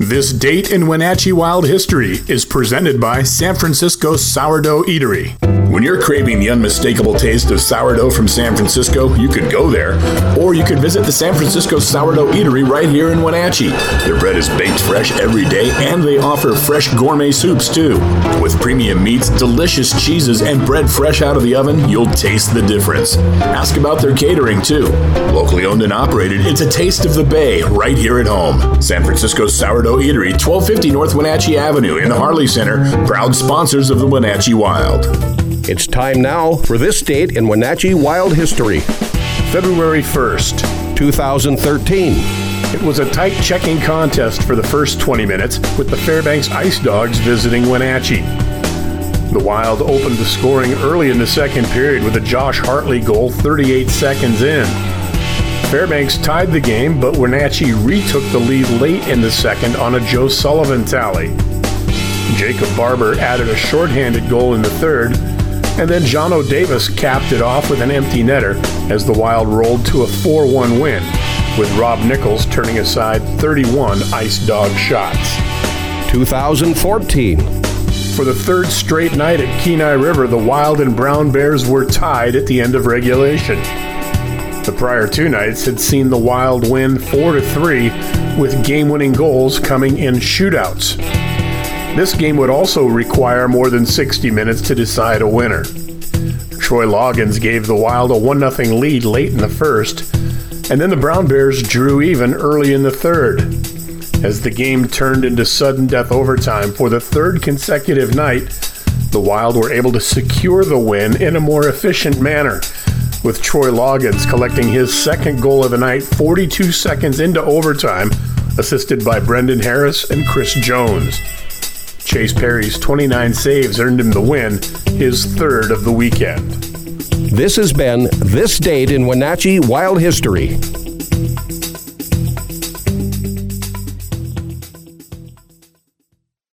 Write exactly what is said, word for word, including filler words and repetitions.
This Date in Wenatchee Wild History is presented by San Francisco Sourdough Eatery. When you're craving the unmistakable taste of sourdough from San Francisco, you could go there, or you could visit the San Francisco Sourdough Eatery right here in Wenatchee. Their bread is baked fresh every day, and they offer fresh gourmet soups too. With premium meats, delicious cheeses, and bread fresh out of the oven, you'll taste the difference. Ask about their catering too. Locally owned and operated, it's a taste of the Bay right here at home. San Francisco Sourdough Eatery, twelve fifty North Wenatchee Avenue in the Harley Center, proud sponsors of the Wenatchee Wild. It's time now for This Date in Wenatchee Wild History. February first, two thousand thirteen. It was a tight checking contest for the first twenty minutes, with the Fairbanks Ice Dogs visiting Wenatchee. The Wild opened the scoring early in the second period with a Josh Hartley goal thirty-eight seconds in. Fairbanks tied the game, but Wenatchee retook the lead late in the second on a Joe Sullivan tally. Jacob Barber added a shorthanded goal in the third, and then Jono Davis capped it off with an empty netter as the Wild rolled to a four one win, with Rob Nichols turning aside thirty-one Ice Dog shots. two thousand fourteen. For the third straight night at Kenai River, the Wild and Brown Bears were tied at the end of regulation. The prior two nights had seen the Wild win four to three, with game-winning goals coming in shootouts. This game would also require more than sixty minutes to decide a winner. Troy Loggins gave the Wild a one nothing lead late in the first, and then the Brown Bears drew even early in the third. As the game turned into sudden death overtime for the third consecutive night, the Wild were able to secure the win in a more efficient manner, with Troy Loggins collecting his second goal of the night forty-two seconds into overtime, assisted by Brendan Harris and Chris Jones. Chase Perry's twenty-nine saves earned him the win, his third of the weekend. This has been This Date in Wenatchee Wild History.